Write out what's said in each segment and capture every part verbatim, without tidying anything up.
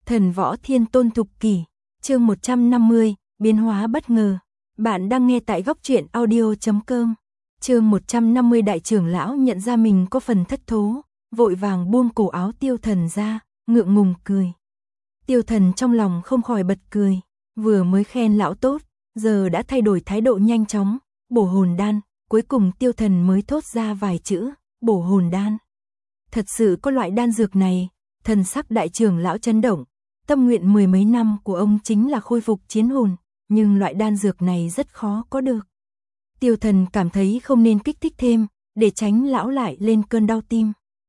Thần võ thiên tôn thục kỷ, chương một trăm năm mươi, biến hóa bất ngờ. Bạn đang nghe tại góc truyện audio chấm com. Chương một trăm năm mươi đại trưởng lão nhận ra mình có phần thất thố, vội vàng buông cổ áo Tiêu Thần ra, ngượng ngùng cười. Tiêu Thần trong lòng không khỏi bật cười, vừa mới khen lão tốt, giờ đã thay đổi thái độ nhanh chóng, bổ hồn đan, cuối cùng Tiêu Thần mới thốt ra vài chữ, bổ hồn đan. Thật sự có loại đan dược này, thần sắc đại trưởng lão chấn động, tâm nguyện mười mấy năm của ông chính là khôi phục chiến hồn, nhưng loại đan dược này rất khó có được. Tiêu Thần cảm thấy không nên kích thích thêm, để tránh lão lại lên cơn đau tim.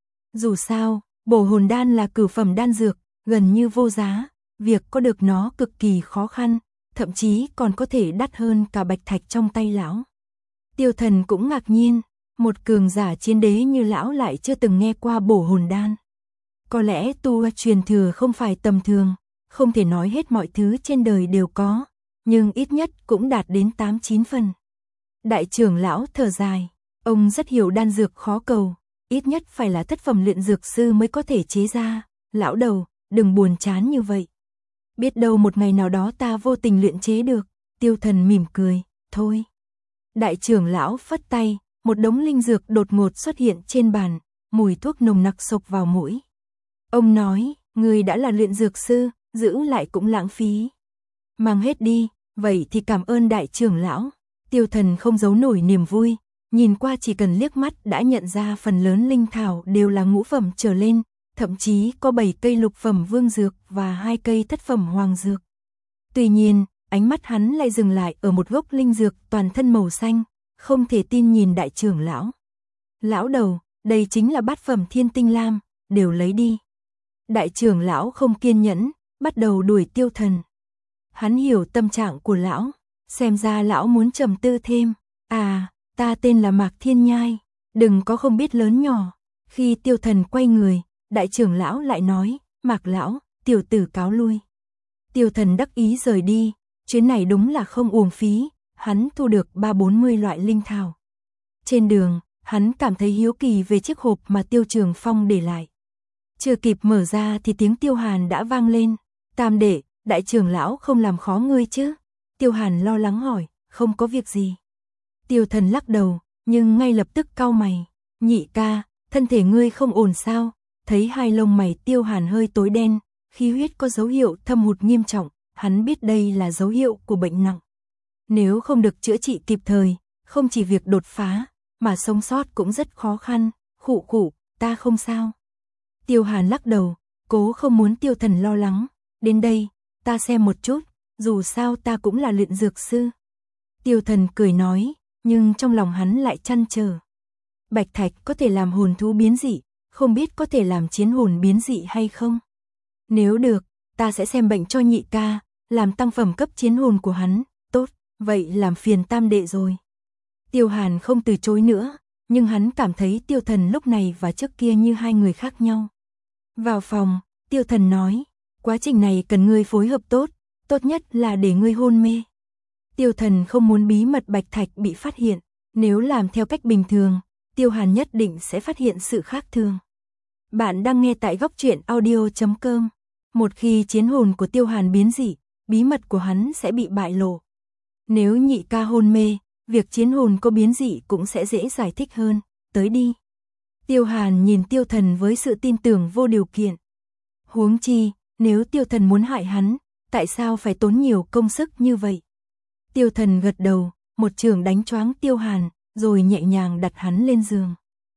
Dù sao, bổ hồn đan là cửu phẩm đan dược, gần như vô giá, việc có được nó cực kỳ khó khăn, thậm chí còn có thể đắt hơn cả bạch thạch trong tay lão. Tiêu Thần cũng ngạc nhiên, một cường giả chiến đế như lão lại chưa từng nghe qua bổ hồn đan. Có lẽ tu truyền thừa không phải tầm thường, không thể nói hết mọi thứ trên đời đều có, nhưng ít nhất cũng đạt đến tám chín phần. Đại trưởng lão thở dài, ông rất hiểu đan dược khó cầu, ít nhất phải là thất phẩm luyện dược sư mới có thể chế ra. Lão đầu, đừng buồn chán như vậy. Biết đâu một ngày nào đó ta vô tình luyện chế được. Tiêu Thần mỉm cười, thôi. Đại trưởng lão phất tay, một đống linh dược đột ngột xuất hiện trên bàn, mùi thuốc nồng nặc xộc vào mũi. Ông nói, người đã là luyện dược sư, giữ lại cũng lãng phí. Mang hết đi, vậy thì cảm ơn đại trưởng lão. Tiêu Thần không giấu nổi niềm vui, nhìn qua chỉ cần liếc mắt đã nhận ra phần lớn linh thảo đều là ngũ phẩm trở lên, thậm chí có bảy cây lục phẩm vương dược và hai cây thất phẩm hoàng dược. Tuy nhiên, ánh mắt hắn lại dừng lại ở một gốc linh dược toàn thân màu xanh, không thể tin nhìn đại trưởng lão. Lão đầu, đây chính là bát phẩm thiên tinh lam, đều lấy đi. Đại trưởng lão không kiên nhẫn, bắt đầu đuổi Tiêu Thần. Hắn hiểu tâm trạng của lão, xem ra lão muốn trầm tư thêm. À, ta tên là Mạc Thiên Nhai, đừng có không biết lớn nhỏ. Khi Tiêu Thần quay người, đại trưởng lão lại nói, Mạc lão, tiểu tử cáo lui. Tiêu Thần đắc ý rời đi, chuyến này đúng là không uổng phí, hắn thu được ba bốn mươi loại linh thảo. Trên đường, hắn cảm thấy hiếu kỳ về chiếc hộp mà Tiêu Trường Phong để lại. Chưa kịp mở ra thì tiếng Tiêu Hàn đã vang lên. Tam đệ, đại trưởng lão không làm khó ngươi chứ? Tiêu Hàn lo lắng hỏi, không có việc gì. Tiêu Thần lắc đầu, nhưng ngay lập tức cau mày. Nhị ca, thân thể ngươi không ổn sao? Thấy hai lông mày Tiêu Hàn hơi tối đen, khí huyết có dấu hiệu thâm hụt nghiêm trọng, hắn biết đây là dấu hiệu của bệnh nặng. Nếu không được chữa trị kịp thời, không chỉ việc đột phá, mà sống sót cũng rất khó khăn. Khụ khụ, ta không sao. Tiêu Hàn lắc đầu, cố không muốn Tiêu Thần lo lắng. Đến đây, ta xem một chút, dù sao ta cũng là luyện dược sư. Tiêu Thần cười nói, nhưng trong lòng hắn lại trăn trở. Bạch thạch có thể làm hồn thú biến dị, không biết có thể làm chiến hồn biến dị hay không? Nếu được, ta sẽ xem bệnh cho nhị ca, làm tăng phẩm cấp chiến hồn của hắn. Tốt, vậy làm phiền tam đệ rồi. Tiêu Hàn không từ chối nữa, nhưng hắn cảm thấy Tiêu Thần lúc này và trước kia như hai người khác nhau. Vào phòng, Tiêu Thần nói, quá trình này cần ngươi phối hợp tốt, tốt nhất là để ngươi hôn mê. Tiêu Thần không muốn bí mật bạch thạch bị phát hiện, nếu làm theo cách bình thường, Tiêu Hàn nhất định sẽ phát hiện sự khác thường. Bạn đang nghe tại góc truyện audio chấm com. Một khi chiến hồn của Tiêu Hàn biến dị, bí mật của hắn sẽ bị bại lộ. Nếu nhị ca hôn mê, việc chiến hồn có biến dị cũng sẽ dễ giải thích hơn. Tới đi. Tiêu Hàn nhìn Tiêu Thần với sự tin tưởng vô điều kiện. Huống chi, nếu Tiêu Thần muốn hại hắn, tại sao phải tốn nhiều công sức như vậy? Tiêu Thần gật đầu, một chưởng đánh choáng Tiêu Hàn, rồi nhẹ nhàng đặt hắn lên giường.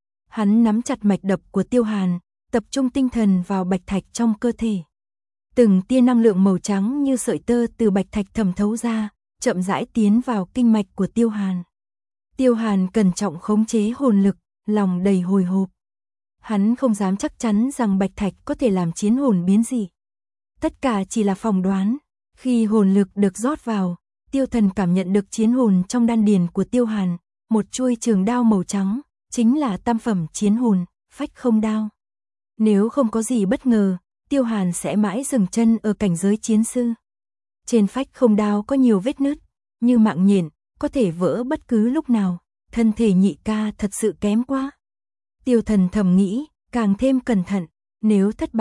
Hắn nắm chặt mạch đập của Tiêu Hàn, tập trung tinh thần vào bạch thạch trong cơ thể. Từng tia năng lượng màu trắng như sợi tơ từ bạch thạch thẩm thấu ra, chậm rãi tiến vào kinh mạch của Tiêu Hàn. Tiêu Hàn cẩn trọng khống chế hồn lực, lòng đầy hồi hộp. Hắn không dám chắc chắn rằng bạch thạch có thể làm chiến hồn biến dị. Tất cả chỉ là phỏng đoán. Khi hồn lực được rót vào, Tiêu Thần cảm nhận được chiến hồn trong đan điền của Tiêu Hàn, một chuôi trường đao màu trắng, chính là tam phẩm chiến hồn, phách không đao. Nếu không có gì bất ngờ, Tiêu Hàn sẽ mãi dừng chân ở cảnh giới chiến sư. Trên phách không đao có nhiều vết nứt, như mạng nhện, có thể vỡ bất cứ lúc nào. Thân thể nhị ca thật sự kém quá. Tiêu Thần thầm nghĩ, càng thêm cẩn thận, nếu thất bại,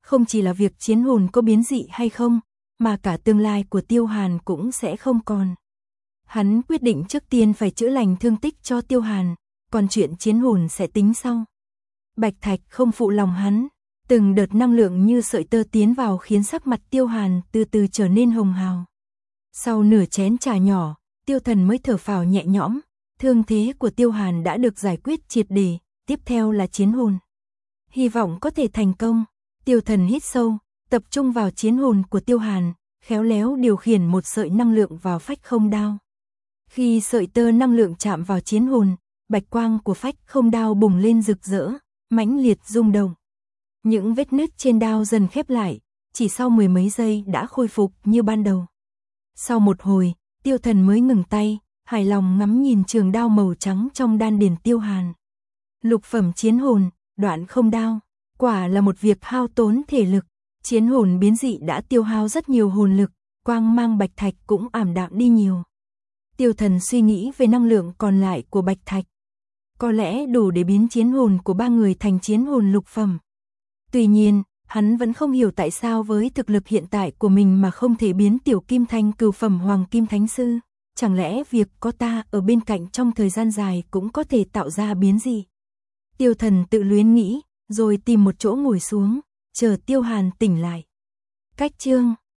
không chỉ là việc chiến hồn có biến dị hay không, mà cả tương lai của Tiêu Hàn cũng sẽ không còn. Hắn quyết định trước tiên phải chữa lành thương tích cho Tiêu Hàn, còn chuyện chiến hồn sẽ tính sau. Bạch Thạch không phụ lòng hắn, từng đợt năng lượng như sợi tơ tiến vào khiến sắc mặt Tiêu Hàn từ từ trở nên hồng hào. Sau nửa chén trà nhỏ, Tiêu Thần mới thở phào nhẹ nhõm, thương thế của Tiêu Hàn đã được giải quyết triệt để, tiếp theo là chiến hồn. Hy vọng có thể thành công. Tiêu Thần hít sâu, tập trung vào chiến hồn của Tiêu Hàn, khéo léo điều khiển một sợi năng lượng vào phách không đao. Khi sợi tơ năng lượng chạm vào chiến hồn, bạch quang của phách không đao bùng lên rực rỡ, mãnh liệt rung động. Những vết nứt trên đao dần khép lại, chỉ sau mười mấy giây đã khôi phục như ban đầu. Sau một hồi, Tiêu Thần mới ngừng tay, hài lòng ngắm nhìn trường đao màu trắng trong đan điền Tiêu Hàn. Lục phẩm chiến hồn, đoạn không đao, quả là một việc hao tốn thể lực. Chiến hồn biến dị đã tiêu hao rất nhiều hồn lực, quang mang bạch thạch cũng ảm đạm đi nhiều. Tiêu Thần suy nghĩ về năng lượng còn lại của bạch thạch. Có lẽ đủ để biến chiến hồn của ba người thành chiến hồn lục phẩm. Tuy nhiên, hắn vẫn không hiểu tại sao với thực lực hiện tại của mình mà không thể biến Tiểu Kim thành cửu phẩm Hoàng Kim Thánh Sư. Chẳng lẽ việc có ta ở bên cạnh trong thời gian dài cũng có thể tạo ra biến dị? Tiêu Thần tự luyến nghĩ, rồi tìm một chỗ ngồi xuống, chờ Tiêu Hàn tỉnh lại. Cách chương